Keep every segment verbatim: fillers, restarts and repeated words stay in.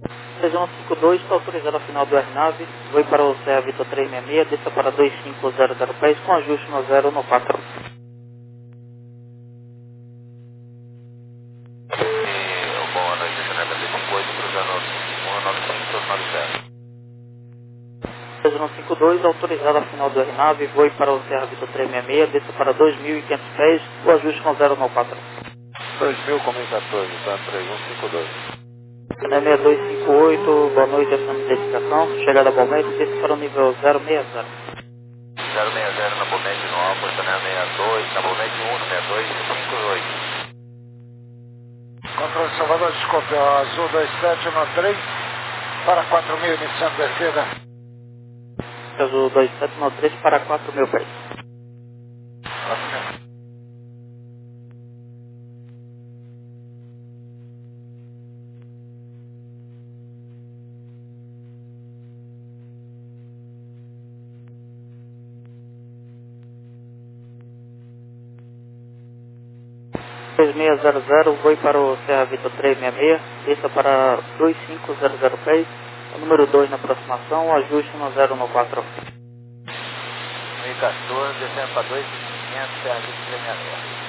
Região cinco dois, está autorizada a final do AirNav, voo para o Serra Vitor trezentos e sessenta e seis, desça para dois cinco zero zero pés com ajuste no zero no quatro. E, boa noite, Janeta B cinco oito, cruzando cento e noventa e cinco, nove zero. Região cinco dois, autorizada a final do AirNav, voo para o Serra Vitor trezentos e sessenta e seis, desça para dois mil e quinhentos pés com ajuste no zero no quatro. dois mil, como em quatorze, tá? três um cinco dois. Canal seis dois cinco oito, boa noite, essa é a identificação, chegada a Balmete, desça para o nível zero seis zero. zero seis zero na Bomete no Alfa, Canal sessenta e dois, na Bomete um, sessenta e dois, cinco oito. Controle de Salvador, desculpe, ó, Azul dois sete um três, para quatro mil, iniciando descida. Azul dois sete nove três para quatro mil pés. quatro mil. dois seis zero zero, voo para o Serra Vitor trezentos e sessenta e seis, desça para dois cinco zero zero pés, o número dois na aproximação, ajuste no zero no quatro. dois mil e quatorze, descendo para dois mil e quinhentos, Serra Vitor trezentos e sessenta e seis.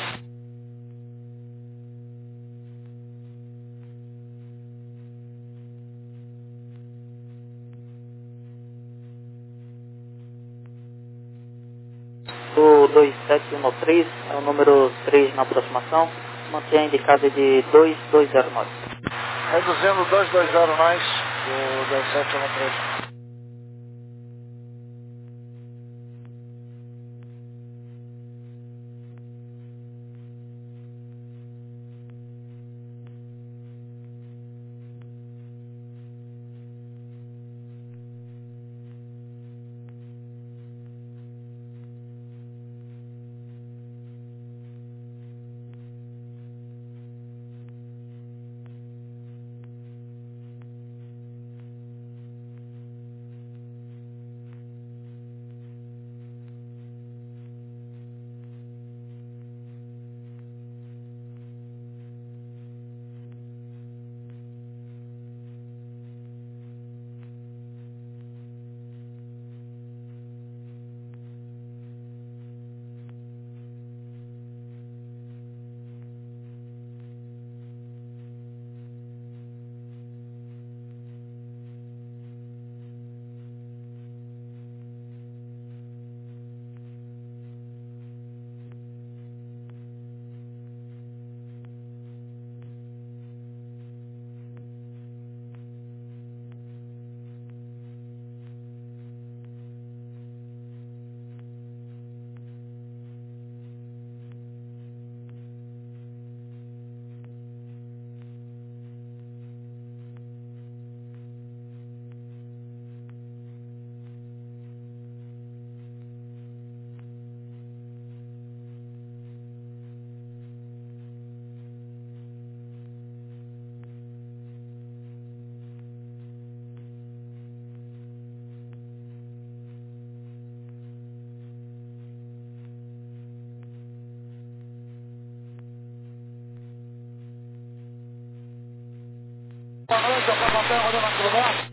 O dois sete um três é o número três na aproximação, mantenha a indicada de dois dois zero nove. Reduzindo dois dois zero mais, do dois sete um três. Boa noite, eu sou o Rodrigo Maquilomar.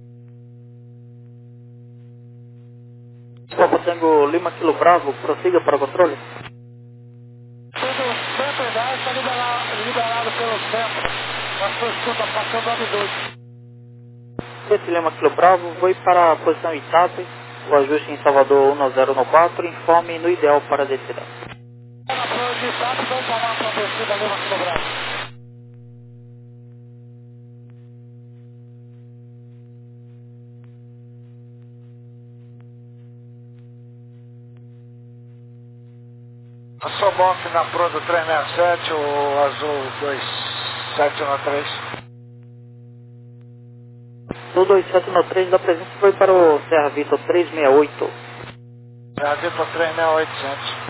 Papa Tango Lima Kilo Bravo, prossiga para o controle. Tudo centro e dez está liberado, liberado pelo centro. Nós sua escuta passando nove dois. Esse Lima Kilo Bravo, voo para a posição Itape, o ajuste em Salvador um zero no quatro, informe no ideal para a descida. Na prova de Itape, vamos falar para a descida ali, Maquilo Bravo. Eu sou Boff na Pro do trezentos e sessenta e sete, o Azul dois sete um três. No dois sete um três da presença foi para o Serra Vitor trezentos e sessenta e oito. Brasil para trezentos e sessenta e oito, oitocentos.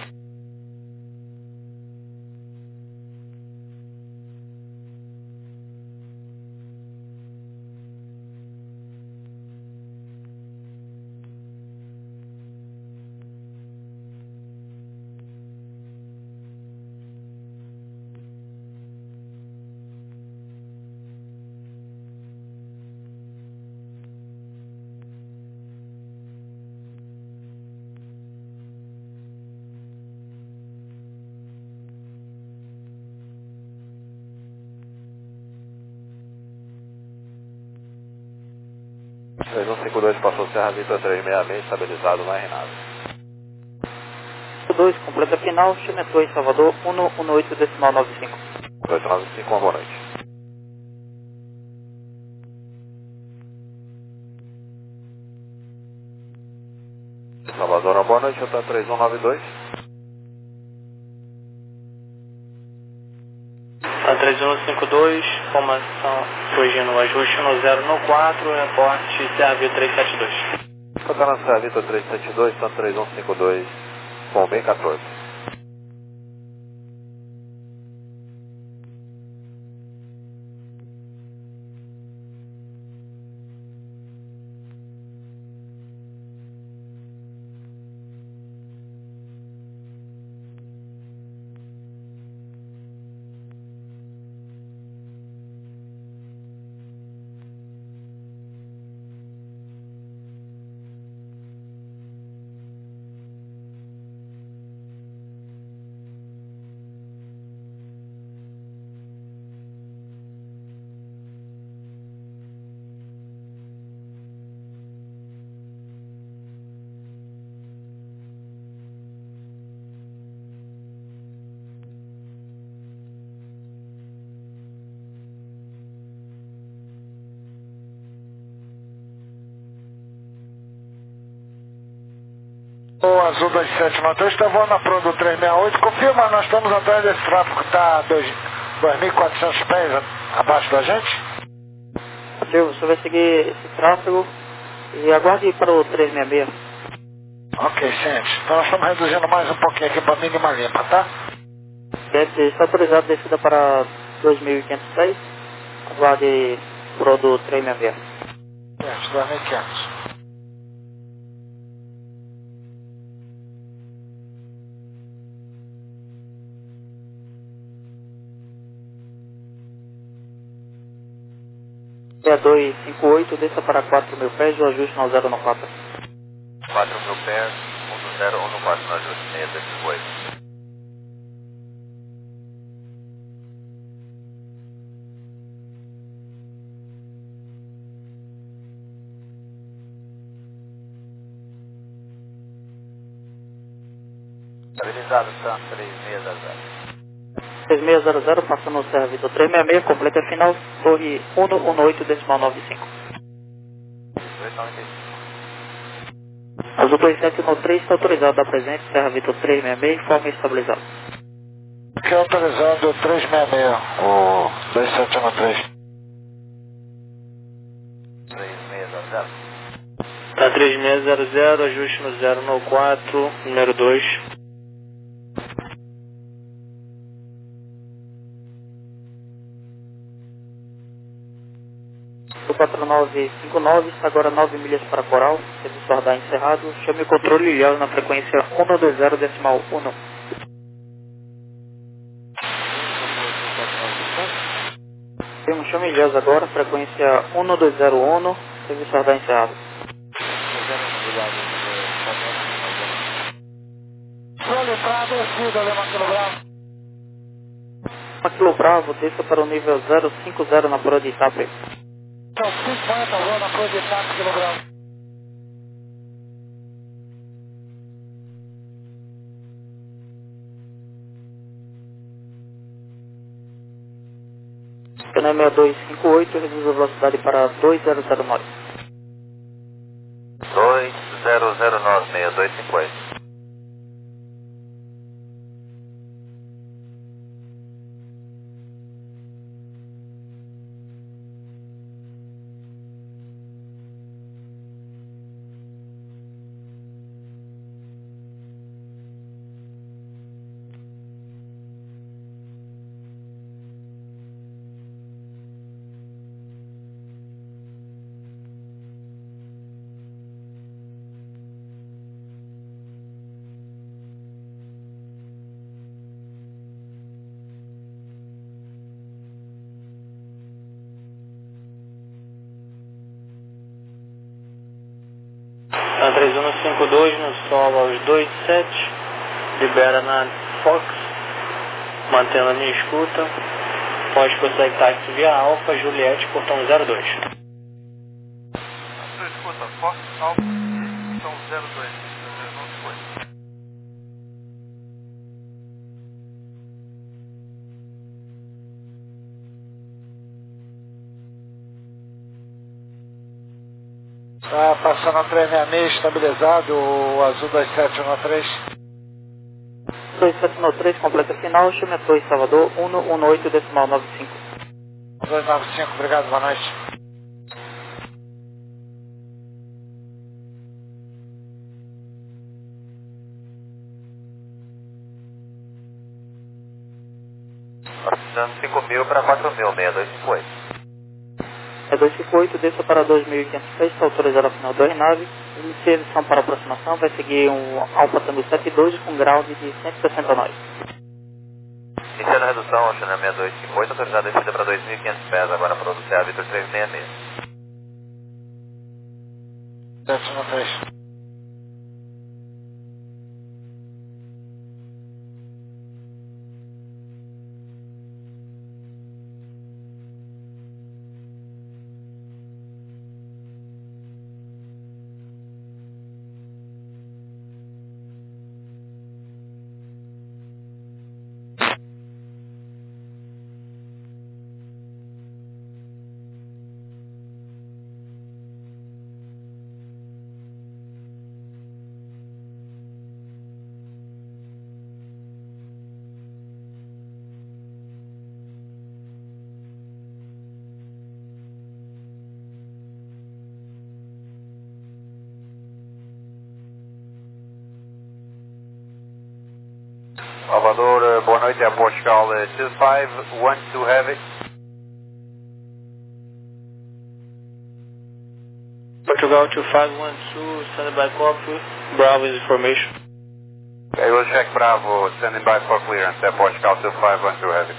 três um cinco dois passou Serra Vitor três seis seis, estabilizado, não é nada. dois, completa final, Chimetou em Salvador, um um oito decimal nove cinco. dois nove cinco, uma boa noite. Salvador, uma boa noite, eu estou três um nove dois. A três um cinco dois, formação surgindo o ajuste no zero no quatro, reporte Serra Vitor três sete dois. Estou na Serra Vitor três sete dois, estou três um cinco dois, com bem quatorze. O Azul dois sete nove dois está voando na Pro do três seis oito. Confirma, nós estamos atrás desse tráfego que está dois mil e quatrocentos pés abaixo da gente. Silvio, você vai seguir esse tráfego e aguarde para o três seis seis. Ok, ciente. Então nós estamos reduzindo mais um pouquinho aqui para a mínima limpa, tá? Deve estar autorizado descida para dois mil e quinhentos pés. Aguarde para o do três seis seis. Ciente, dois mil e quinhentos. seis dois cinco oito, desça para quatro mil pés, o ajuste no zero no quatro. quatro mil pés, um zero um quatro, no ajuste seis dois cinco oito. Estabilizado, Sam, três seis zero zero. três seis zero zero, passando o Serra Vitor três seis seis, completa final, torre um um oito decimal nove cinco. dois nove cinco. Azul dois sete nove três está autorizado a presente, Serra Vitor três seis seis, forma estabilizada. Aqui é autorizado o três seis seis, o dois sete nove três. três seis zero zero. Tá três seis zero zero, ajuste no zero no quatro, número dois. O quatro nove cinco nove está agora nove milhas para Coral, serviço radar encerrado, chame o controle ilhado na frequência um dois zero decimal um. Temos chame ilhado agora, frequência um dois zero um, serviço radar encerrado. Controle para a descida, Lema Quilo Bravo. Aquilo Bravo, desça para o nível zero cinco zero na Pro de Itape. São cinquenta, vou na Pro de Itape, Quilo Bravo. Pneu seis dois cinco oito, reduz a velocidade para dois zero zero nove. dois zero zero nove, seis dois cinco oito. A três um cinco dois, no solo aos dois sete, libera na Fox, mantendo a minha escuta, pode prosseguir táxi via Alfa, Juliette, portão zero dois. Fox Alfa, são zero dois, não se foi. Tá passando a três seis seis, estabilizado, o azul dois sete um três. dois sete um três, completa final, Chimetou e Salvador, um um oito decimal nove cinco. dois nove cinco, obrigado, boa noite. Passando cinco mil para quatro mil, seis dois cinco oito. É dois cinco oito, desça para dois mil e quinhentos pés, está autorizado ao final da aeronave. Inicia a edição para aproximação, vai seguir um Alfa Tango sete dois com grau de cento e sessenta nós. Iniciando a redução, ao China seis dois cinco oito, autorizado a descida para dois mil e quinhentos pés, agora para o C A Victor três seis seis. sete um três. Salvador, boa noite, é a Portugal dois cinco um dois Heavy. Portugal two five one two, standing by copy, Bravo is information. Okay, we'll check Bravo, standing by for clearance, é Portugal two five one two Heavy.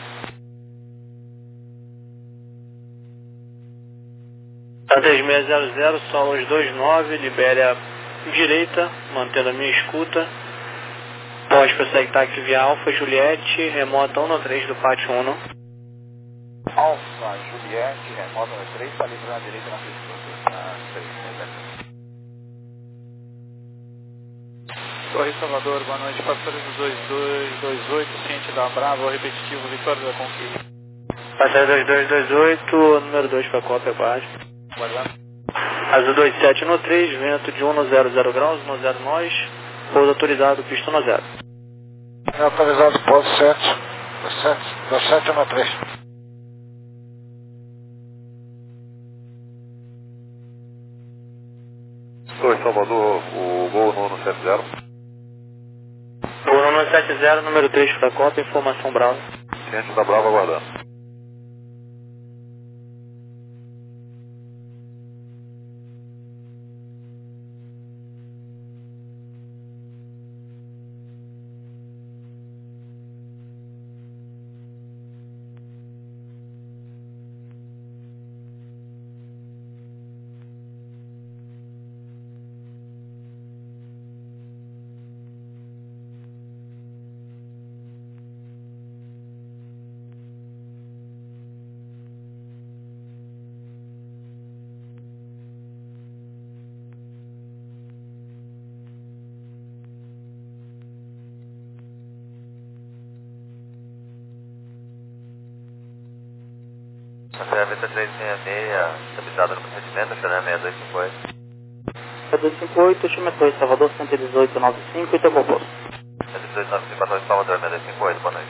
A três seis zero zero, solos dois nove, libere a direita, mantendo a minha escuta. Pode prossegue táxi via Alfa Juliette, remota um três do pátio um. Alfa Juliette, remota um três, está livrando a direita na pista. Na três, Torre Salvador, boa noite, passagem do dois dois dois oito, ciente da Bravo, repetitivo, Vitória da Conquista. Passagem dois dois dois oito, número dois para cópia abaixo. Guardado. Azul dois sete um três, vento de um zero zero graus, um zero nós, pouso autorizado, pista um zero. É autorizado, pouso sete, dois sete um três. Oi, Salvador, o Gol nono sete zero. Gol nono sete zero, número três para cópia, informação Bravo. Ciente da Brava aguardando. C A Victor três seis seis, estabilizado no procedimento, China seis dois cinco oito. seis dois cinco oito, Chimetou e Salvador, cento e dezoito nove cinco e teu composto. cento e dezoito nove cinco, Salvador seis dois cinco oito, boa noite.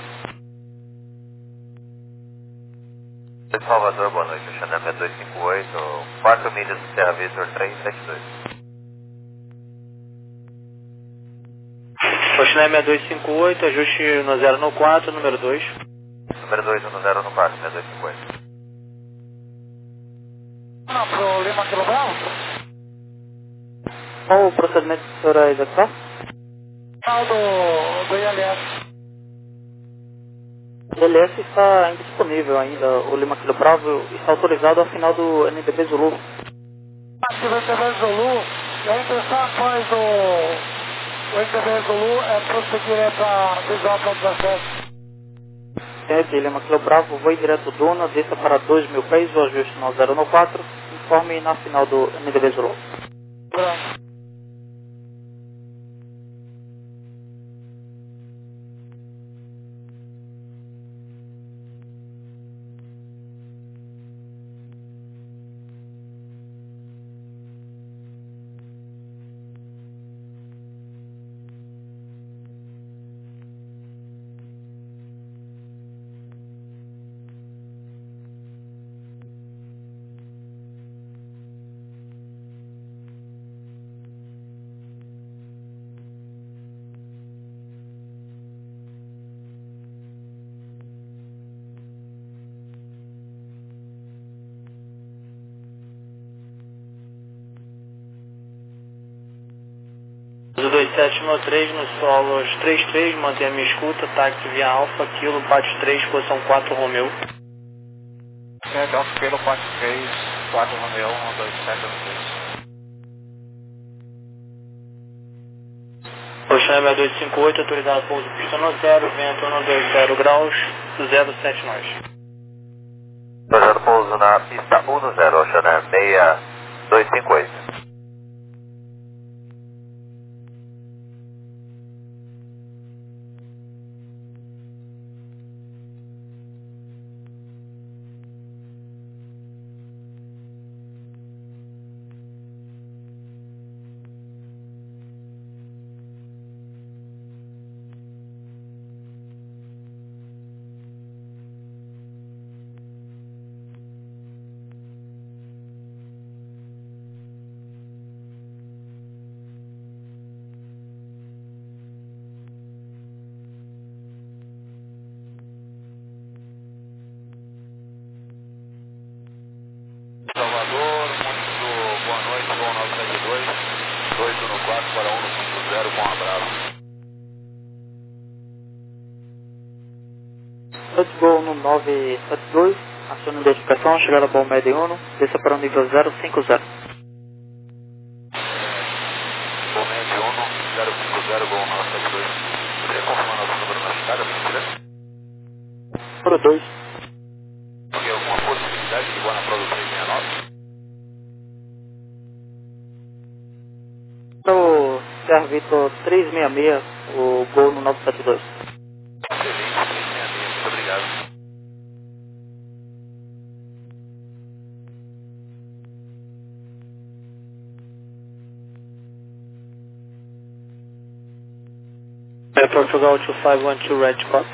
Salvador, boa noite, China seis dois cinco oito, quatro milhas do C A Victor três sete dois. China seis dois cinco oito, ajuste no zero no quatro, número dois. Número dois um zero no quatro, seis dois cinco oito. Não, pro Lima Kilo Bravo? Qual o procedimento que o senhor vai executar? Não, do, do I L S. O L S está indisponível ainda, o Lima Kilo Bravo está autorizado ao final do N D B Zulu. Aqui no N D B Zulu, e a intenção após o, o N D B Zulu é prosseguir para visual para dezessete. Senhor Lima Kilo Bravo, voe direto Duna, desça para dois mil pés, o ajuste no zero no quatro, informe na final do N D B Zulu. Pronto. dois sete no três no solo três três, mantenha a minha escuta, táxi via Alfa, Kilo, Pátio três, posição quatro, Romeu. sete, Alfa, Kilo, Pátio três, quatro, Romeu, um dois sete no três. Oceano seis dois cinco oito, autorizado pouso pista no zero, vento um dois zero graus, zero sete nós. Autorizado pouso na pista um no zero, Oceano seis dois cinco oito. Salvador, muito boa noite, bom nove sete dois, dois um quatro para um cinco zero, com um abraço. Antigol no nove sete dois, aciona a identificação, chegada a bom médio uno, desça para o nível zero cinco zero. Bom médio um, zero cinco zero, bom nove sete dois. Poderia confirmar nosso número na escada, por favor? Número dois. Tem alguma possibilidade de igual na prova três seis nove? O Sierra Vitor três seis seis, o Gol no nove sete dois. Excelente, três seis seis, muito obrigado. É Portugal two five one two, Red Cop.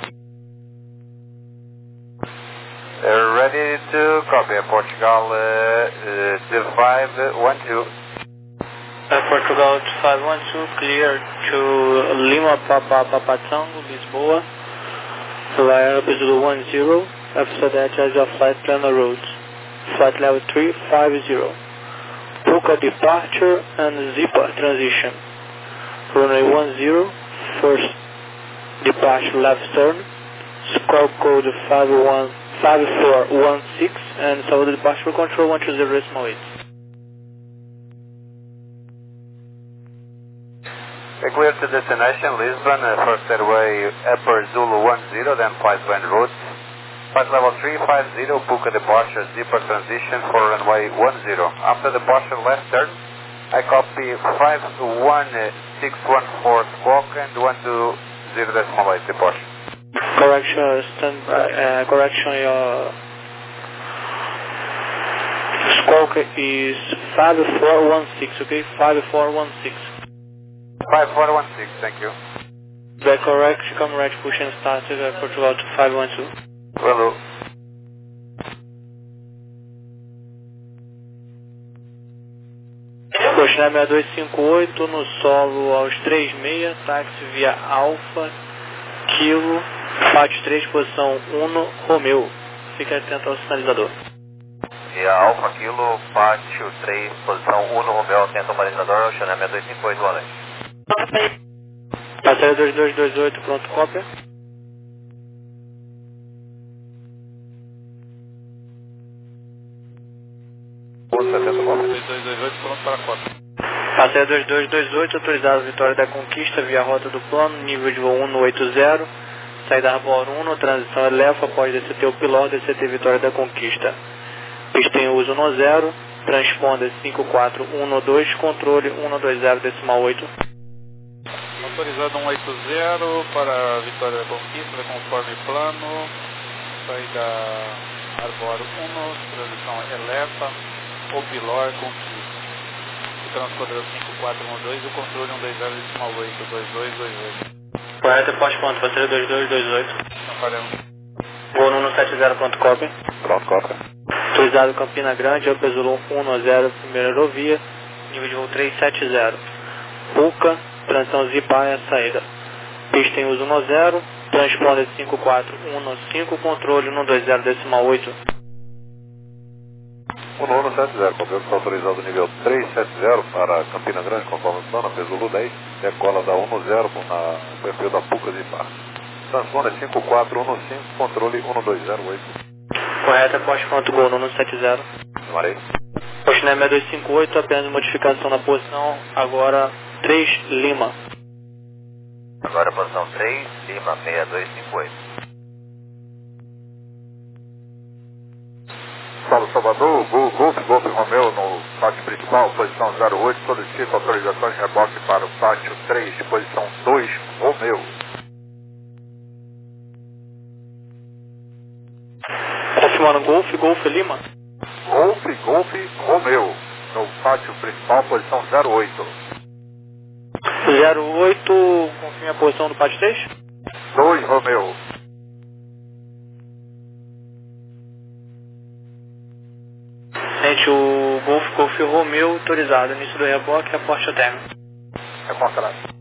Uh, ready to copy, Portugal uh, uh, two five one two. É Portugal two five one two, clear to Lima Papa Papa Tango, Lisboa. Via Brazil one zero, after that as your flight plan route. Flight level three five zero. Puka departure and Zipa transition. Runway one zero, first departure left turn. Squawk code five one five four one six and Salvador departure control one two zero decimal eight. Clear to destination, Lisbon, uh, first airway Upper Zulu one zero, then flight plan route. Flight level three five zero, Puka departure, Zipper transition for runway one zero. After departure left turn, I copy five one six one four squawk and one two zero decimal eight departure. Correction, stand by, uh, correction, your squawk is five four one six, okay? five four one six. five four one six, thank you. Back correct, come right, push and start, uh, Portugal two five one two. Hello. Coxinha seis dois cinco oito, no solo aos três seis, táxi via Alfa, Kilo, Pátio três, posição um, Romeu. Fique atento ao sinalizador. E a Alfa Kilo, Pátio três, posição um, Romeu, atento ao balizador, Oceano seis dois cinco oito, boa noite. Passageiro dois dois dois oito, pronto, cópia. dois dois dois oito, pronto para a cópia. Passageiro dois dois dois oito, autorizado Vitória da Conquista via rota do plano, nível de voo um no oito zero, saída Arbor um, transição Elefa, pode D C T o piloto, D C T Vitória da Conquista. Pista em uso no zero, transponder cinco quatro um dois, controle um dois zero decimal oito. Autorizado cento e oitenta para a Vitória da Conquista, conforme plano, saída Arboro um, transição Eleva, Opilor Conquista. O transponder cinco quatro um dois, o controle um dois zero decimal oito, dois dois dois oito. Correto, pós-ponto, bateria dois dois dois oito. Não falhamos. Gol Nuno sete zero, ponto copy. Pronto, copy. Autorizado Campina Grande, Upper Zulu um zero, primeira aerovia, nível de voo trezentos e setenta. Puca, transição Zipaia, saída. Pista em uso um zero, transponder cinco quatro um cinco, controle um dois zero decimal oito. O nono sete zero, Palmeiras está autorizado nível trezentos e setenta para Campina Grande, conforme plano, Pesulu dez, decola da um zero na perfil da Puca de Par. Transponder cinco quatro um cinco, controle um dois zero oito. Correto, pós-ponto, Gol Nuno sete zero. Marei. Postinha seis dois cinco oito, apenas modificação na posição, agora três Lima. Agora posição três, Lima seis dois cinco oito. Paulo Salvador, Gol, Golf, Golf Romeu no pátio principal, posição zero oito, solicita autorização de reboque para o pátio três, posição dois, Romeu. Confirmando Golf, Golf Lima. Golf, Golf, Romeu, no pátio principal, posição zero oito. zero oito, confirme a posição do pátio três. dois, Romeu. Gente, o Golf, Golf Romeu autorizado, início do reboque, aporte ao término. É contrato.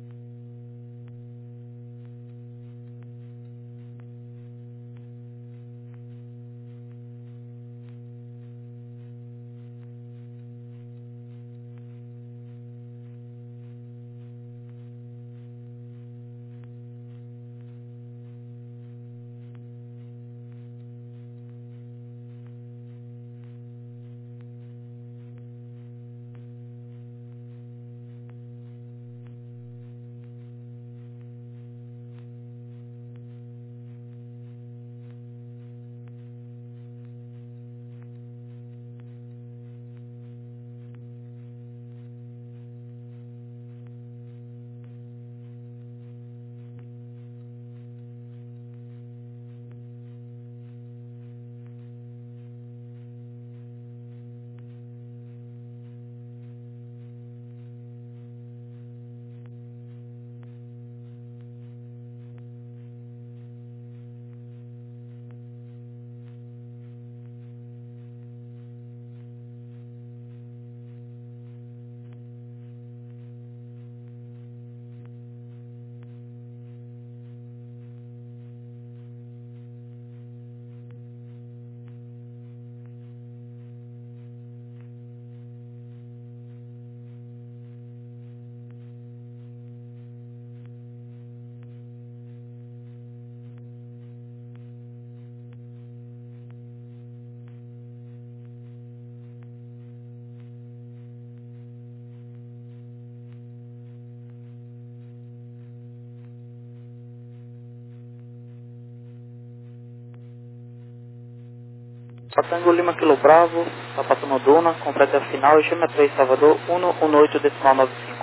Tango Lima Kilo Bravo, está passando Duna, completa a final, G M três Salvador, um um oito decimal nove cinco.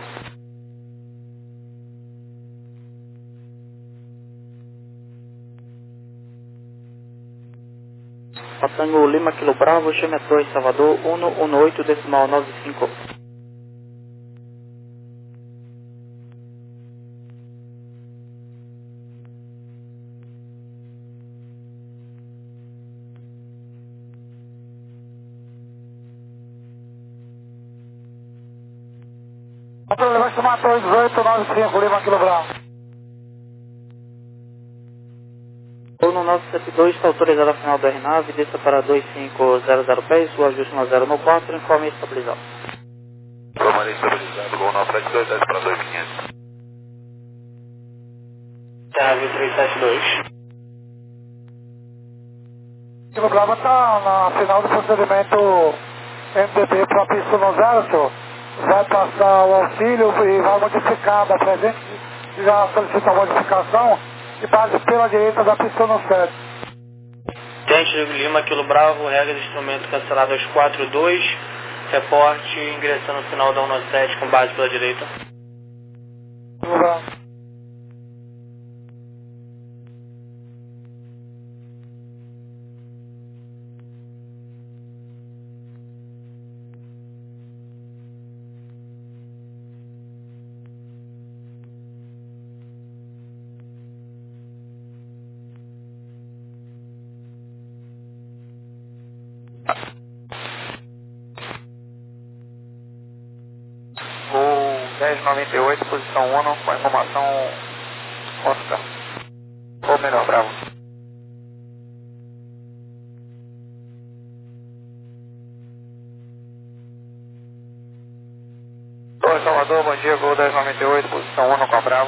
Tango Lima Kilo Bravo, G M dois Salvador, um um oito decimal nove cinco. Vai tomar dois oito nove cinco, Lima Kilo Bravo. No nove sete dois está autorizado a final da aeronave, desça para dois cinco zero zero pés, o ajuste um zero no quatro, informe estabilizado. Informe estabilizado, Gol nove sete dois, desce para dois quinhentos. Chave trezentos e setenta e dois. Kilo Bravo está na final do procedimento M D B para a pista no zero, senhor. Vai passar o auxílio e vai modificar da presente, já solicita a modificação e base pela direita da pista no sete. Tente Lima Kilo Bravo, regra de instrumento cancelado aos quatro dois, Reporte ingressando no final da um nove sete com base pela direita. Zulu Bravo. dez noventa e oito, posição um, com a informação Oscar. Ou melhor, Bravo. Oi, Salvador, bom dia, Gol dez noventa e oito, posição um com a Bravo.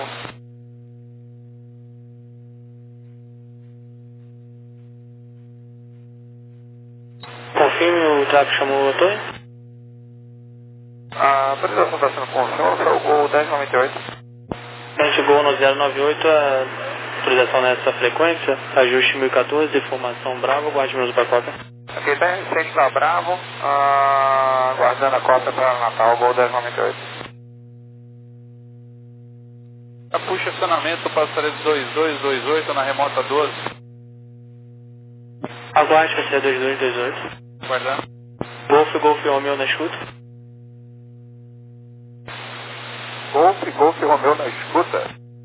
Confirme, o tráfego chamou o Antônio? A autorização está sendo com o senhor, foi o Gol dez noventa e oito. Gente, Gol no zero nove oito, a autorização nessa frequência, ajuste mil e quatorze, informação Bravo, guarde meus para a cópia. Aqui está recente da Bravo, ah, guardando a cópia para Natal, Gol dez noventa e oito. Puxa acionamento para a dois dois dois oito na remota doze. Aguarde para ser dois dois dois oito. Guardando. Golf, Golf Romeo na escuta. Golf, Golf Romeu na escuta.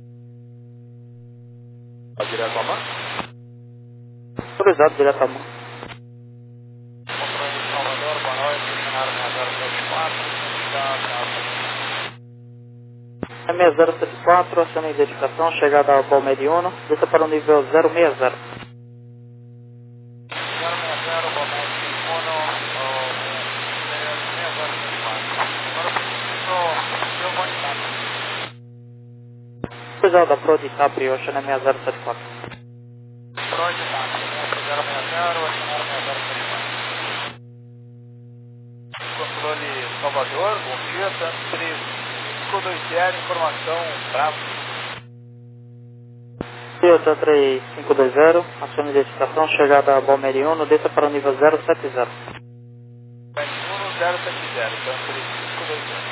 Está direto à mão? Autorizado direto à mão. Controle de Salvador, boa noite, cenário seis zero sete quatro, É seis zero sete quatro, aciona a identificação, chegada ao Balmeriano, desça para o nível zero seis zero. Autorizado da Pro de Itap, aciona seis zero sete quatro. Pro de Itap, zero seis zero, acionário seis zero sete quatro. Controle Salvador, bom dia, tanto três cinco dois zero, informação Bravo. Toyota três cinco dois zero, aciona a identificação, chegada a Balmeriano, desça para o nível zero sete zero. zero sete zero, tanto três cinco dois zero.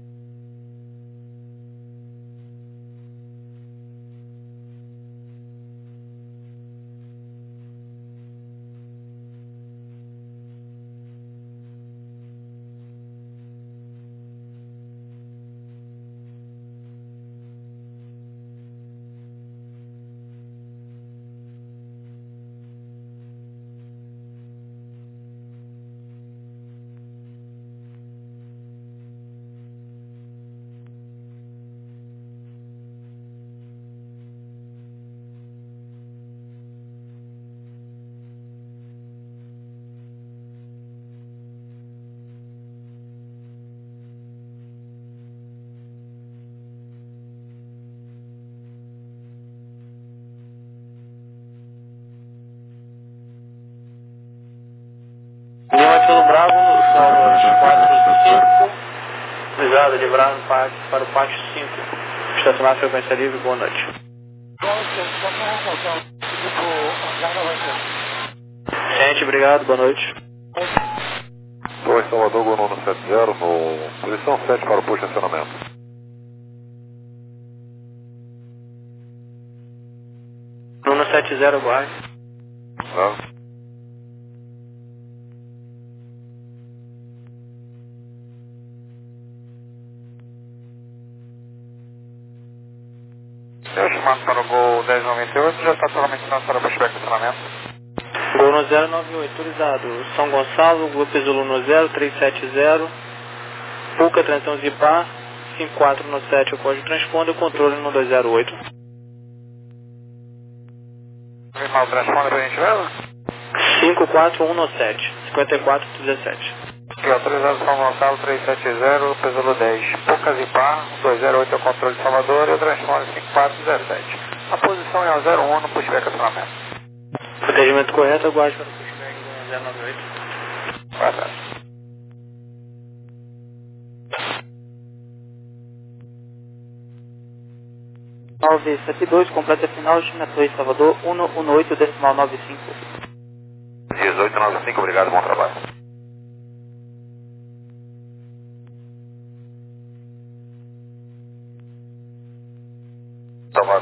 Lima Bravo, são quatro cinco. Obrigado, livrado para, para o pátio cinco. Estacionar a frequência livre, boa noite. Gente, obrigado, boa noite. Oi, Salvador, Gol nono sete zero, no posição sete para o push acionamento. Nuno sete zero, guarde. Tá. Eu chamado para o Gol dez noventa e oito, já está totalmente pronto para o pushback acionamento. Gol no zero nove oito, autorizado. São Gonçalo, Grupo Zulu no zero três sete zero. Puca, transição Zipar, cinco quatro no sete, o código transponder, controle no dois zero oito. Final transponder para a gente mesmo? cinco quatro um no sete, cinquenta e quatro dezessete. Aqui, autorizado São Gonçalo três sete zero, Pesolo dez. Puca Zipar, dois zero oito é o controle de Salvador e o transponder cinco quatro dezessete. A posição é o zero um no pushback acionamento. Protegimento correto, aguarde para o pushback do zero nove oito. Guardado. nove sete dois, completa final, China dois, Salvador, um um oito, decimal nove cinco. dezoito noventa e cinco, obrigado, bom trabalho.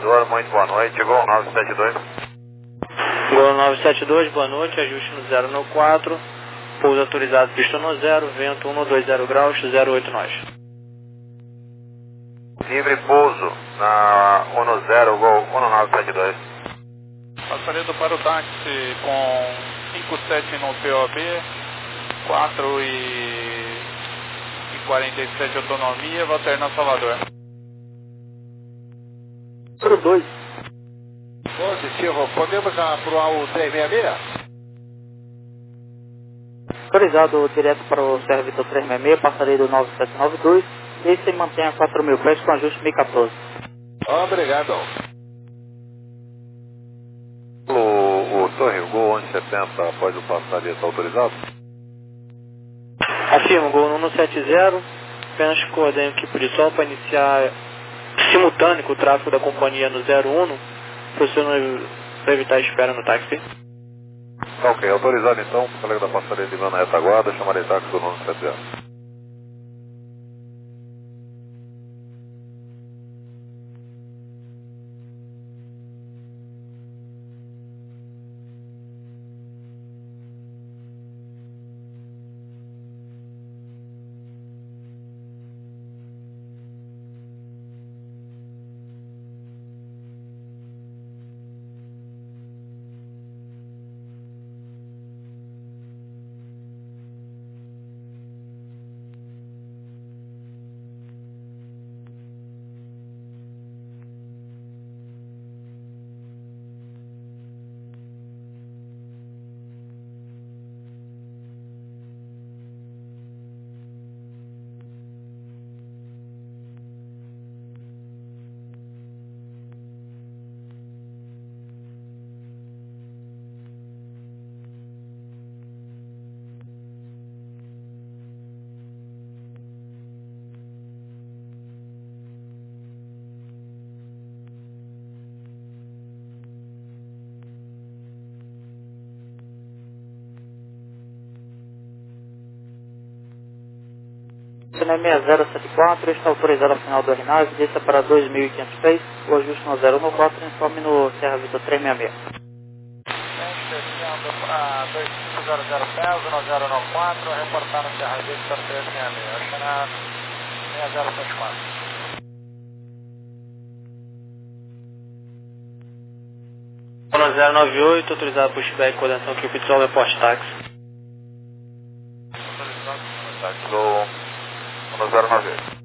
operador, muito boa noite, Gol nove sete dois. Gol nove sete dois, boa noite, ajuste no zero no quatro, pouso autorizado, pista no zero, vento um dois zero graus, zero oito nós. Livre pouso na um zero, Gol um nove sete dois. Passaredo para o táxi com cinco sete no P O B, quatro e quarenta e sete autonomia, Valterna Salvador. Número dois. Positivo, podemos aprovar o três seis seis? Autorizado direto para o Serra Vitor trezentos e sessenta e seis, passaredo nove sete nove dois, esse mantenha quatro mil pés com ajuste mil e quatorze. Obrigado. O, o Torre, o Gol onze setenta, pode passar direto autorizado? Afirmo, Gol um sete zero, apenas coordene o equipe de sol para iniciar simultâneo o tráfego da companhia no zero um, para evitar a espera no táxi. Ok, autorizado então, colega da passaredo de na retaguarda, chamarei táxi do onze sete zero. C N M seis zero sete quatro, está autorizado a final do RNAV, desça para dois mil e quinhentos pés, o ajuste no zero no quatro, informe no Serra Vitor trezentos e sessenta e seis. Descendo para dois cinco zero zero pés, um zero no quatro, reportar no Serra Vitor trezentos e sessenta e seis, Oceana seis zero sete quatro. um zero nove oito, autorizado por pushback, coordenação equipe de sol, report táxi. Autorizado, táxi do um zero nove oito.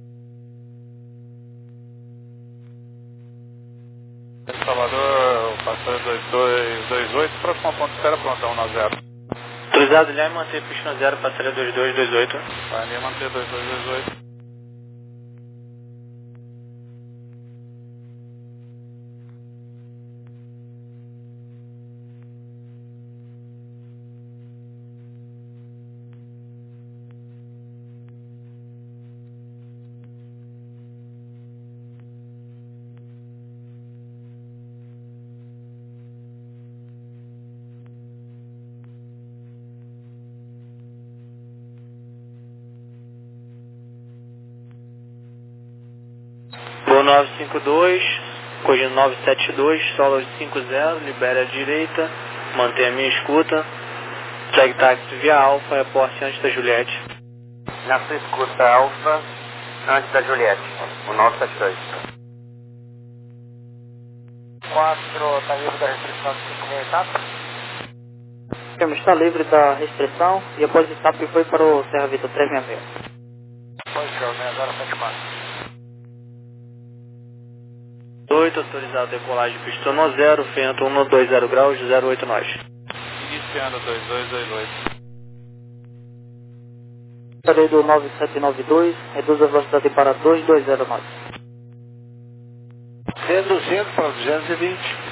Salvador, passaredo dois dois dois oito, próxima ponte espera pronta, um zero. Autorizado linha e manter pista no zero, passaredo dois dois dois oito. Vai linha manter dois dois dois oito. Gol nove cinco dois, corrigindo nove sete dois, solo cinco zero, libere à direita, mantenha a minha escuta, segue táxi via Alfa, reporte antes da Juliette. Na sua escuta Alfa, antes da Juliette, o nove sete dois. quatro, está livre da restrição de cinco mil etapa? Firme, está livre da restrição e após o etapa foi para o Serra Vitor trezentos e sessenta e seis. Positivo, seis zero sete quatro. oito, autorizado decolagem pista no zero, vento um dois zero graus, zero oito nós. Iniciando dois dois dois oito. Passaredo nove sete nove dois, reduz a velocidade para dois dois zero nós. Reduzindo para duzentos e vinte.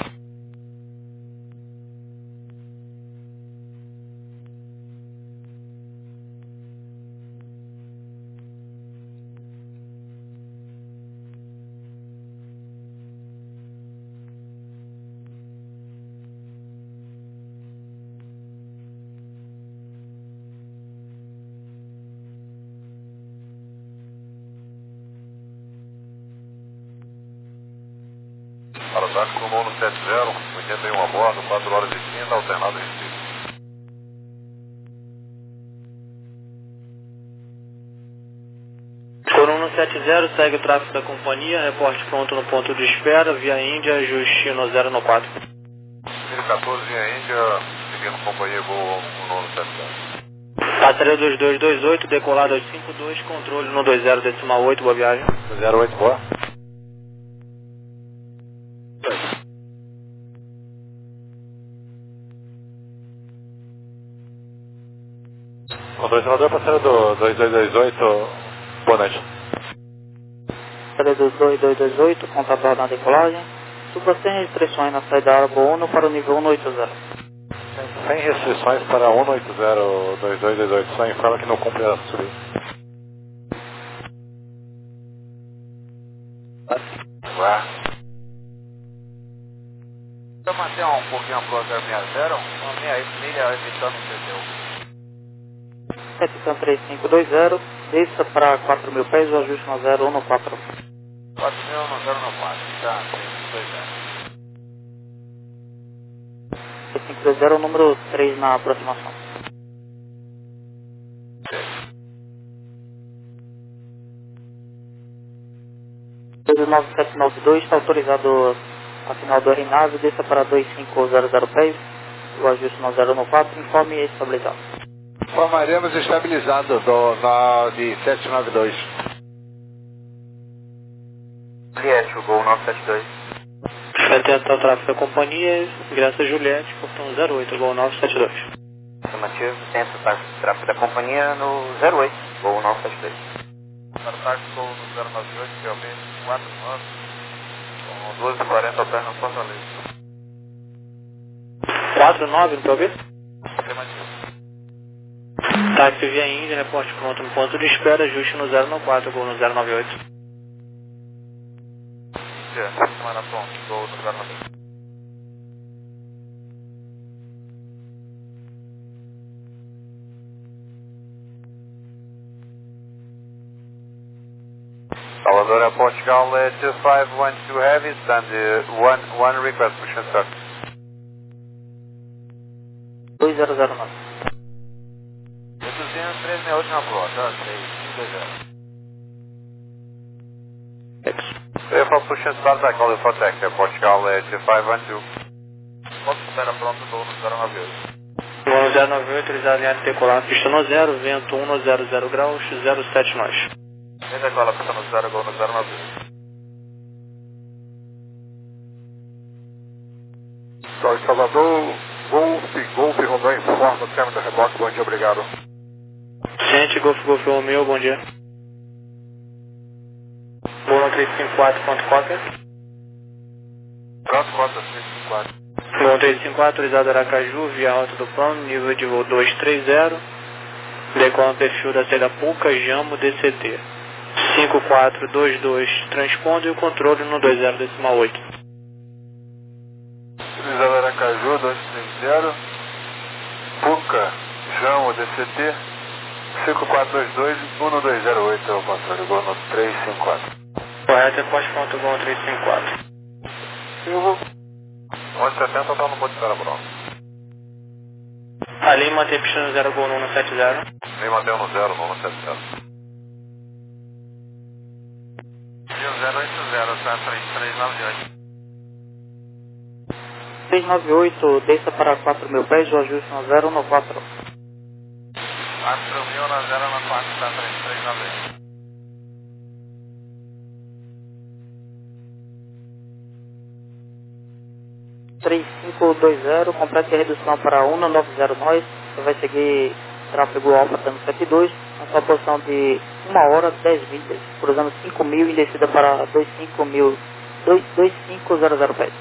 Para o táxi como um sete zero, oitenta e um a bordo, quatro horas e trinta, alternado Recife. Coroa cento e setenta, segue o tráfego da companhia, reporte pronto no ponto de espera, via Índia, ajuste no zero no quatro. mil e quatorze, via Índia, seguindo companhia voo um sete zero. Passaria dois dois dois oito, decolado aos cinco dois, controle no dois zero decimal oito, boa viagem. zero oito, boa. Controle Salvador, passaria do dois dois dois oito, boa noite. Passaria do dois dois dois oito, contato na decolagem. Suba sem restrições na saída Arbo um para o nível cento e oitenta. Sem restrições para cento e oitenta, dois dois dois oito, só informa que não cumpre a subida. Ué. Então manter um pouquinho a Pro zero seis zero, uma meia milha evitando o C T U. Repetição três cinco dois zero, desça para quatro mil pés, o ajuste no zero um no quatro. quatro mil no zero no quatro, tá, três cinco dois zero. três cinco dois zero, o número três na aproximação. dois nove sete nove dois, está autorizado a final do aeronave, desça para dois cinco zero zero pés, o ajuste no zero no quatro, informe estabilizado. Informaremos estabilizado do, na, de sete nove dois. Juliette, o Gol nove sete dois. Atento ao tráfego da companhia, Graça Juliette, portão zero oito, Gol nove sete dois. Afirmativo, centro do tráfego da companhia no zero oito, Gol nove sete dois. Para o táxi Gol no zero nove oito, P O B quatro nove, Com doze e quarenta, alterna Fortaleza. quatro nove no P O B? afirmativo. Táxi via Índia, reporte pronto no ponto de espera, ajuste no zero no quatro, Gol no zero nove oito. Índia, semana pronto, Gol no zero nove oito. Salvador Airport Portugal, uh, two five one two heavy, stand uh, one, one request, push start. dois zero zero nove. Reduzindo três minha última Pro, tá, três cinco dois zero. Eu falo push start, I call you for tech, uh, Portugal, uh, two five one two. Ponto de espera pronto, Gol no zero nove oito. Gol no zero nove oito, eles alinharam decolar, pista no zero, vento um no zero zero graus, zero sete nós. Vem decola, pista no zero, Gol no zero nove oito. Jorge Salvador, Golf, Golf Rondônia, informa o término do reboque, bom dia, obrigado. Gente, Golf Golf Romeo, bom dia. Gol no três cinco quatro, ponto cópia. Pronto, cota três cinco quatro. Gol três cinco quatro, autorizado Aracaju, via alta do plano, nível de voo dois três zero. Decola no perfil da saída Puca, Jamo, D C T. cinco quatro dois dois, transponde o controle no dois zero decimal oito. Utilizado Aracaju, dois três zero. Puca, Jamo, D C T. cinco quatro dois dois, um dois zero oito é o controle, Gol no três cinco quatro. Correto, é pós-ponto Gol três cinco quatro. Eu vou. onze setenta, tá no ponto de espera pronto. Ali mantém pista no zero, Gol no um sete zero. Nem mantém no zero, vamos sete zero. zero oito zero, tá, três três nove oito. três nove oito, desça para quatro mil pés, o ajuste no zero no quatro. quatro mil na zero na quatro, tá, três três nove oito. três cinco dois zero, complete a redução para um nove zero nós, você vai seguir tráfego Alfa Tango setenta e dois, na sua posição de uma hora dez milhas, cruzando cinco mil e descida para vinte e cinco mil, vinte e cinco zero zero pés.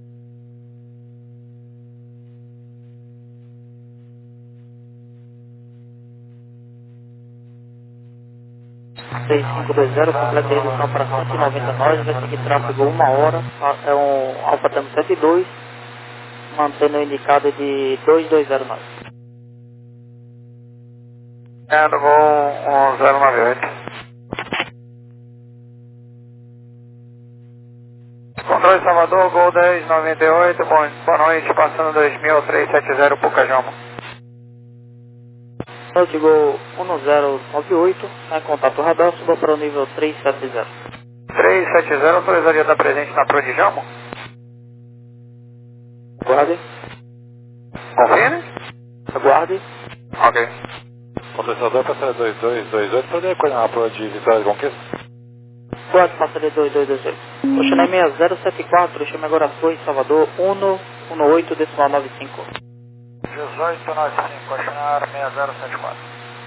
três cinco dois zero, completa a redução para cento e noventa nós, vai seguir tráfego uma hora, é um Alfa Tango setenta e dois, mantendo o indicado de dois dois zero nove. É, no voo zero nove oito. Controle dois, Salvador, Gol dez noventa e oito, bom, boa noite, passando dois mil trezentos e setenta Pucajama. Noite, Gol um zero nove oito, está em contato radar, suba para o nível trezentos e setenta. trezentos e setenta, autorizaria estar presente na Prodijamo? Aguarde. Confirme? Aguarde. Ok. Condensador passaria dois dois dois oito, poderia coordenar a prova de Vitória de Conquista? Guarde, passaria dois dois dois oito. Oceanei seis zero sete quatro, chame agora Torre, Salvador, um um oito, decimal nove cinco. dezoito noventa e cinco, Oceanar seis zero sete quatro.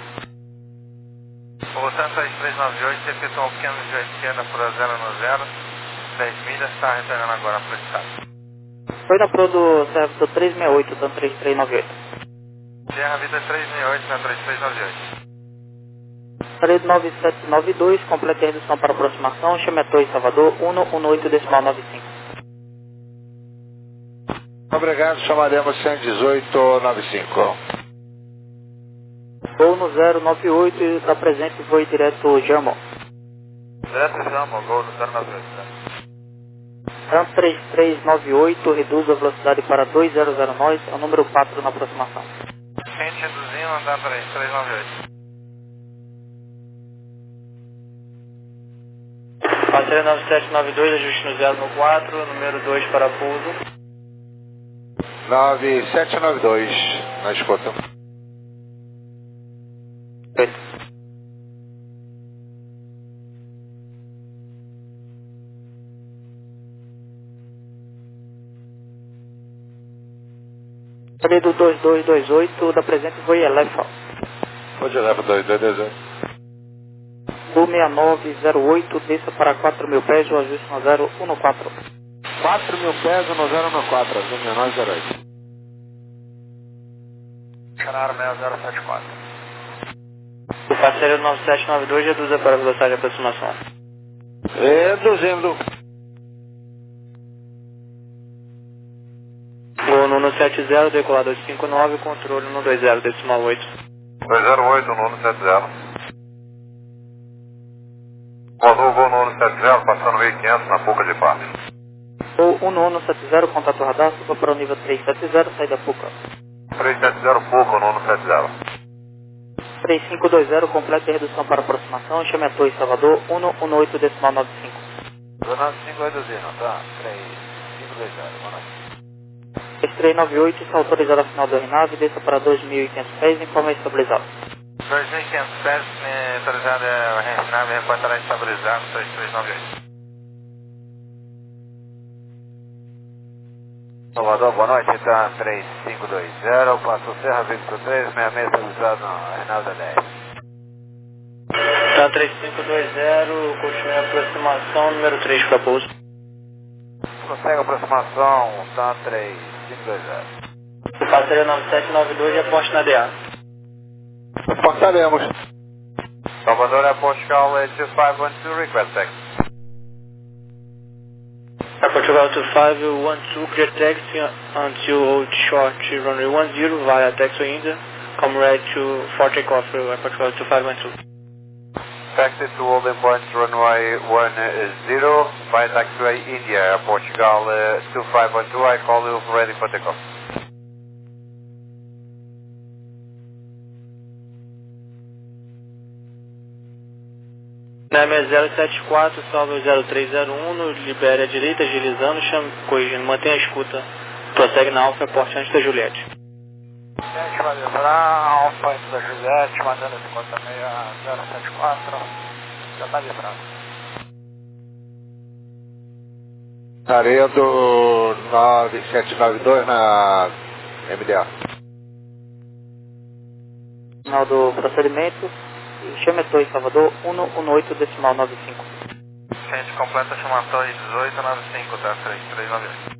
O Santa três nove oito, repetiu um pequeno de esquerda por zero no zero, dez milhas, está retornando agora para o estado. Foi na pro do serviço trezentos e sessenta e oito, dando três três nove oito. Sierra Vida três seis oito, na três três nove oito. três nove sete nove dois, complete a redução para aproximação, chame a Torre, Salvador, um um oito, decimal nove cinco. Obrigado, chamaremos cento e dezoito noventa e cinco. Gol no zero nove oito e está presente, foi direto Jamo. Direto Jamo, Gol no zero nove oito. Ram três três nove oito, reduz a velocidade para dois zero zero nós, é o número quatro na aproximação. Gente reduzindo, andar três três nove oito. Passaria nove sete nove dois, ajuste no zero no quatro, número dois para pouso. nove sete nove dois, na escuta. Feito. Saída do dois dois dois oito, da presente foi Elefa. Pode olhar para dois dois dois oito. Do seis nove zero oito, desça para quatro mil pés, o ajuste no zero um quatro. quatro mil pés no zero um quatro, azul seis nove zero oito. Oceanar seis zero sete quatro. O parceiro nove sete nove dois reduza para a velocidade de aproximação. Reduzindo. Gol no sete zero, decolar dois cinco nove, controle no dois zero, decimal oito. dois zero oito, no sete zero. Rodou o Gol no sete zero, passando mil e quinhentos na Puca de Pato. Gol um um sete zero, contato radar, suba para o nível trezentos e setenta, saída Puca. três sete zero, Puca, no sete zero. três cinco dois zero, complete a redução para aproximação, chame a Torre, Salvador, um um oito, decimal nove cinco. nove cinco reduzindo, tá? três cinco dois zero, boa noite. três três nove oito, está autorizado a final do R N A V, desça para dois mil e quinhentos pés, informa estabilizado. dois mil e quinhentos pés, autorizado a Renave, reportará estabilizado, três três nove oito. Salvador, boa noite, tá? três cinco dois zero, passo Serra Victor três, seis seis estabilizado no Reinaldo dez. Tá três cinco dois zero, continue a aproximação, número três para pouso. Consegue aproximação, tá? três cinco dois zero. O parceiro nove sete nove dois reporte na D A. Reportaremos. Salvador Airport Call dois cinco um dois, request taxi. Portugal two five one two, clear taxi until hold short runway one zero via taxiway India. Come right to for takeoff, Portugal two five one two. Taxi to holding point runway one zero via taxiway India, Portugal uh, two five one two, I call you ready for takeoff. Na M zero sete quatro, salve zero três zero um, libere à direita, agilizando, chame, corrigindo, mantenha a escuta. Prossegue na Alfa, porte antes da Juliette. Gente, vai livrar, Alfa antes da Juliette, mandando cinquenta e seis zero sete quatro, já tá livrado. Areia do nove sete nove dois na M D A. Final do procedimento, chame a Torre, Salvador, um um oito, decimal nove cinco. Gente completa, chama a Torre dezoito nove cinco, tá? três três nove oito.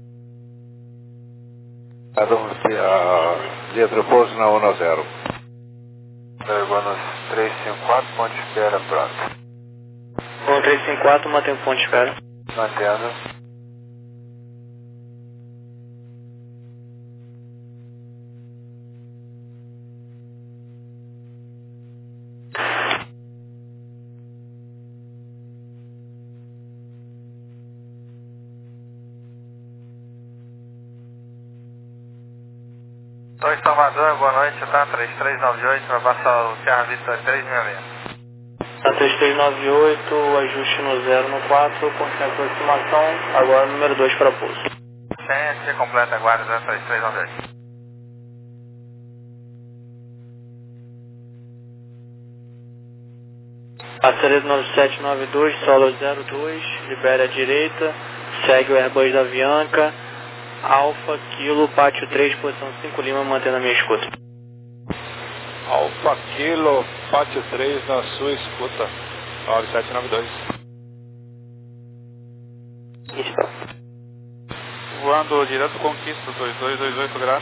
A letra pouso na um zero. Buenos três cinco quatro, ponto de espera, pronto. Bom, três cinco quatro, mantém o ponto de espera. Mantendo. Oi, Salvador, boa noite, tá? três três nove oito, vai passar o Sierra Vista três seis seis. Tá três três nove oito, ajuste no zero no quatro, com aproximação, agora número dois para pouso. Ciência completa, aguarda três três nove oito. Passaredo nove sete nove dois, solo zero dois, libera à direita, segue o Airbus da Avianca, Alfa, Kilo, Pátio três, posição cinco Lima, mantendo a minha escuta. Alfa Kilo, Pátio três na sua escuta, nove sete nove dois. Está. Voando direto Conquista, dois dois dois oito graus.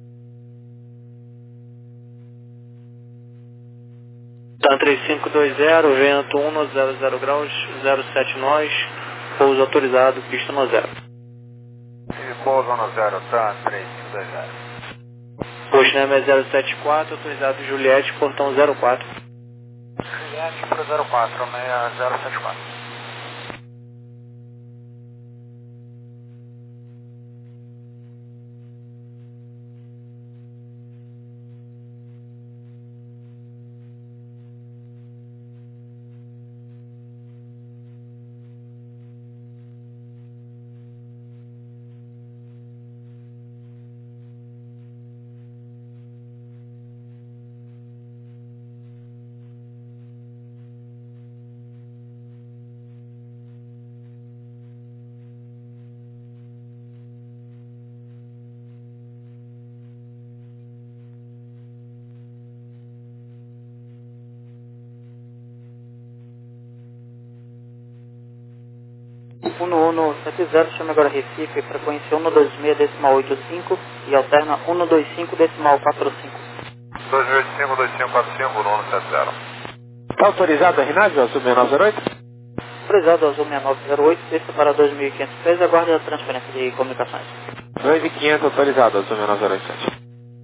Tá três cinco dois zero, vento um no zero zero graus, zero sete nós, pouso autorizado, pista no zero. E pouso no zero, tá? três cinco dois zero. Posto na M zero sete quatro, autorizado Juliette, portão zero quatro. Juliette para zero quatro, seis zero sete quatro. um um sete zero, chama agora Recife, frequência um dois seis decimal oito cinco e alterna um dois cinco decimal quatro cinco. dois mil e oitenta e cinco, dois cinco quatro cinco, no um sete zero. Está autorizado a R N A V, Azul seis nove zero oito? Autorizado Azul seis nove zero oito, pista para dois mil e quinhentos pés, aguarda a transferência de comunicações. dois mil e quinhentos autorizado, Azul seis nove zero oito sete.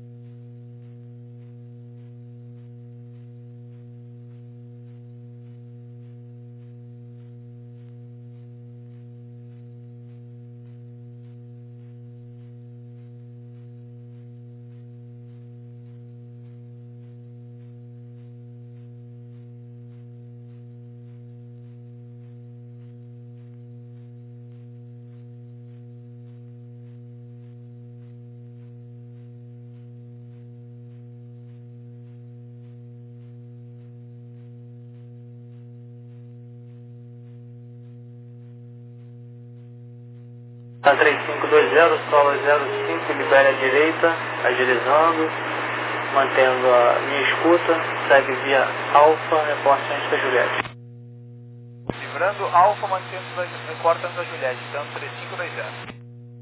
Tá três cinco dois zero, solo zero cinco, libera à direita, agilizando, mantendo a minha escuta, segue via Alfa, reporte antes da Juliette. Livrando Alfa, mantendo corta antes da Juliette, então três cinco dois zero.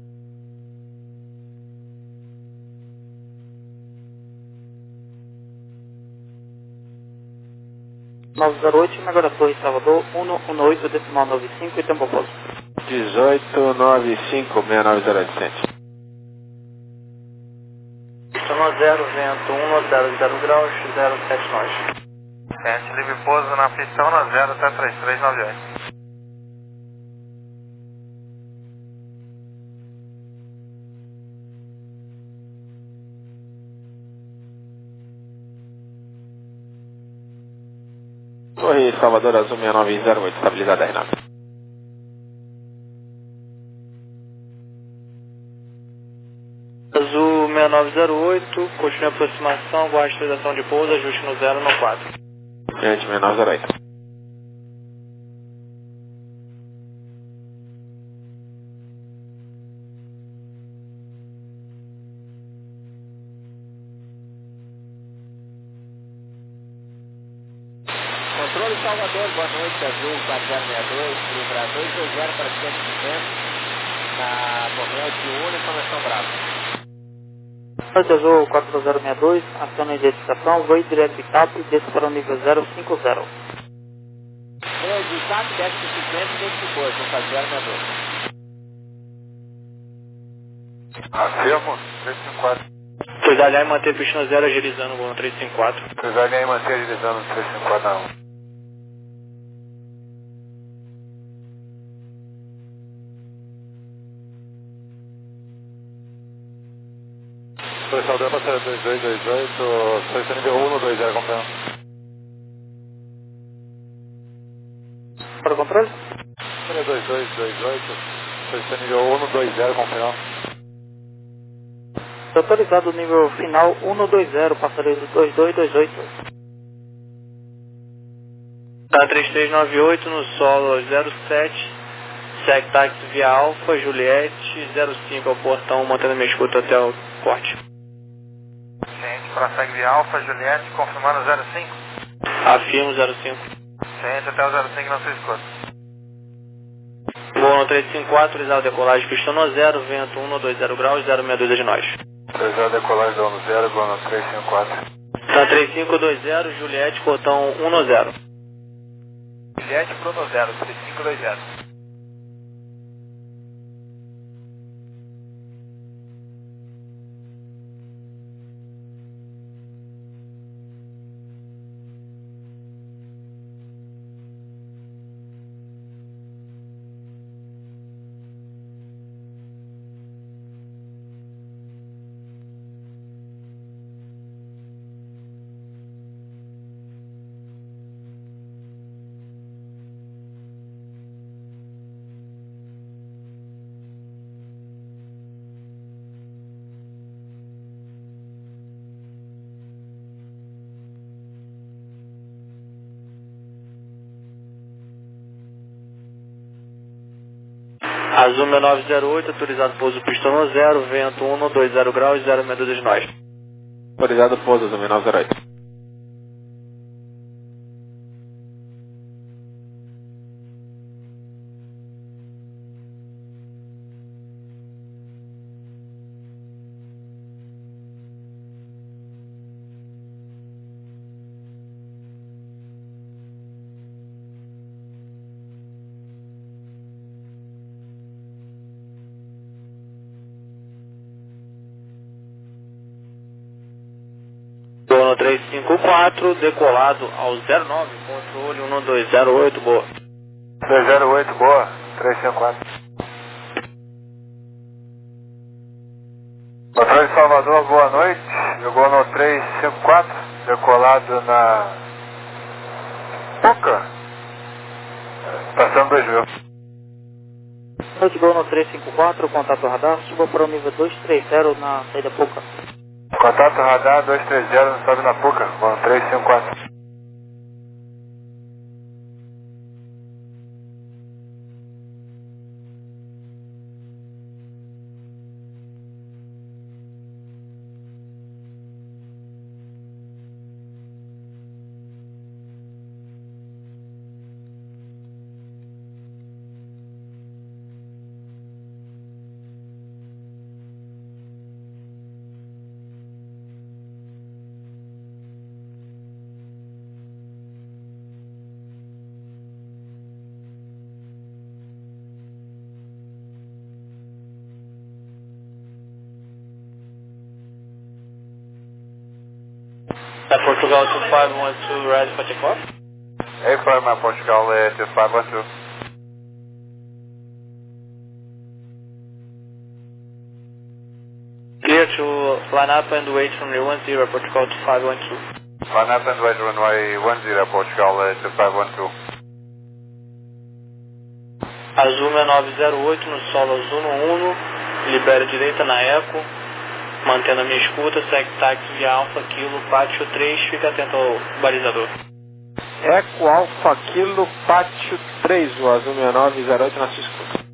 nove zero oito, chama agora Torre Salvador, um um oito decimal nove cinco e tempo pouso. dezoito nove cinco seis nove zero oito sete. Pista no zero, vento um no zero zero graus, zero sete nós. Ciência livre pouso na pista um no zero até três três nove oito. Torre Salvador Azul seis nove zero oito, estabilizada a R N A V. Azul seis nove zero oito, continue a aproximação, guarda a estabilização de pouso, ajuste no zero no quatro. Gente, seis nove zero oito. Controle Salvador, boa noite, Azul quatro zero seis dois, livra dois dois zero para cento e cinquenta, na Bornel de Una, informação Brava. Norte Azul quatro zero seis dois, aciona a identificação, voe direto de cap, desce para o nível zero cinco zero. Voe de cap, desce para cinquenta, identificou, Azul quatro zero seis dois. Afirmo, três cinco quatro. Autoridade A manter pista no zero, agilizando o três cinco quatro. Autoridade aí manter agilizando três cinco quatro na um. Torre Salvador, passageiro acompanhando. Para o controle? três dois dois dois oito, posição nível um dois zero, confirmando. Autorizado nível final um dois zero, passageiro dois dois dois oito. Tá três três nove oito no solo zero sete, segue táxi via Alfa, Juliette, zero cinco ao portão, mantendo minha escuta até o corte. Ciente, prossegue via Alfa, Juliette, confirmando zero cinco. Afirmo zero cinco. Ciente, até o zero cinco não se escuta. Voo no três cinco quatro, autorizado decolagem, pistão no zero, vento um dois zero graus, zero seis dois de nós. Autorizado decolagem do um zero, voo no três cinco quatro. Tá três cinco dois zero, Juliette, portão um zero. Juliette, Bruno zero, três cinco dois zero. Azul meu nove zero oito, autorizado pouso pistão no zero, vento um dois zero graus, zero seis dois de nós. Autorizado pouso, Azul meu nove zero oito. Voo no três cinco quatro, decolado ao zero nove, controle um dois zero oito, boa. dois zero oito, boa, três cinco quatro. Controle de Salvador, boa noite. Jogou no três cinco quatro, decolado na Puca. Passando dois mil. Noite Gol no três cinco quatro, contato radar, suba para o nível dois três zero na saída Puca. Contato radar dois três zero, sobe na Puca, voo três cinco quatro. Tá Portugal two five one two, ready for takeoff? Hey, Farma, Portugal uh, two five one two. Clear to line up and wait from runway one zero, Portugal two five one two. Line up and wait runway one zero, Portugal uh, two five one two. Azul meu nove zero oito no solo azul no um, libera direita na Eco, mantendo a minha escuta, segue táxi via Alfa, Kilo, Pátio três, fica atento ao balizador. Eco Alfa Kilo Pátio três, o Azul meu nove zero oito na sua escuta.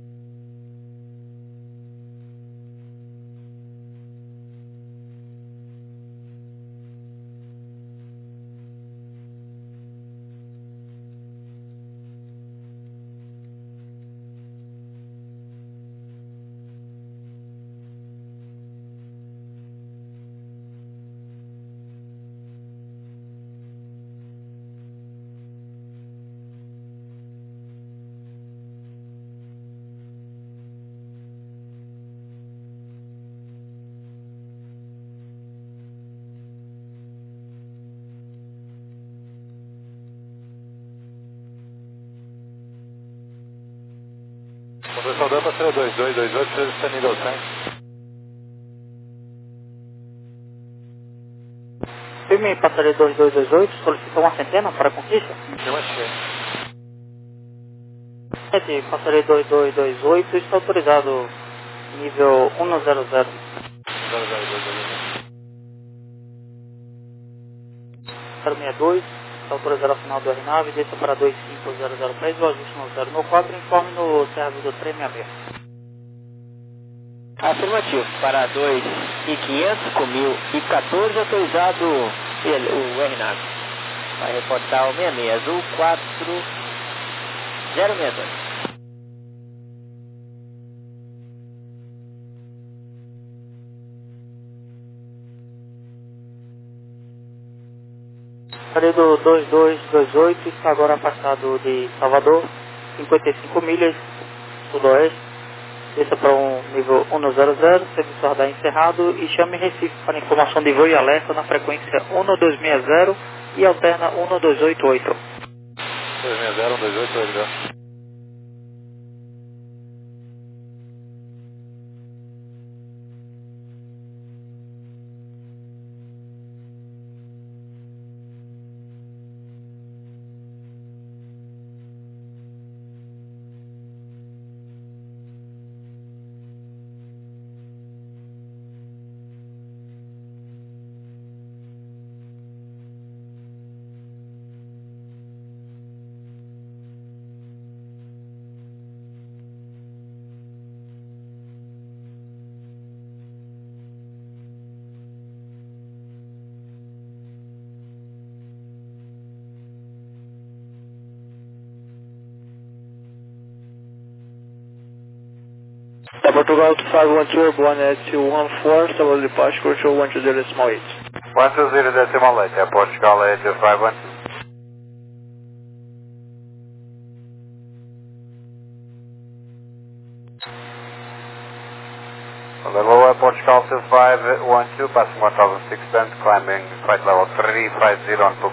Conversão Delta zero dois dois dois oito, está nível cem. Confirme, passageiro dois dois dois oito, solicita uma centena para a conquista. Eu achei. Passageiro dois dois dois oito, está autorizado nível um zero zero. zero zero dois dois zero seis dois, está autorizado a final do R nove, desça para dois cinco zero zero três, o ajuste no zero no quatro, informe no servo do trem sessenta e seis. Afirmativo. Para dois e quinhentos com mil e quatorze, autorizado ele, o R nove. Vai reportar o sessenta e seis azul quatro zero seis dois. Passageiro dois dois dois oito, está agora afastado de Salvador, cinquenta e cinco milhas, sudoeste, desça para um nível um zero zero, serviço radar encerrado e chame Recife para informação de voo e alerta na frequência um dois seis zero e alterna um dois oito oito. dois seis zero, um dois oito oito. Portugal two five one two, Airborne at two one four, Stable Departure, Control one two zero decimal eight. one two zero decimal eight, Portugal eight two five one. Level Portugal two five one two, passing one thousand six hundred, climbing flight level three five zero on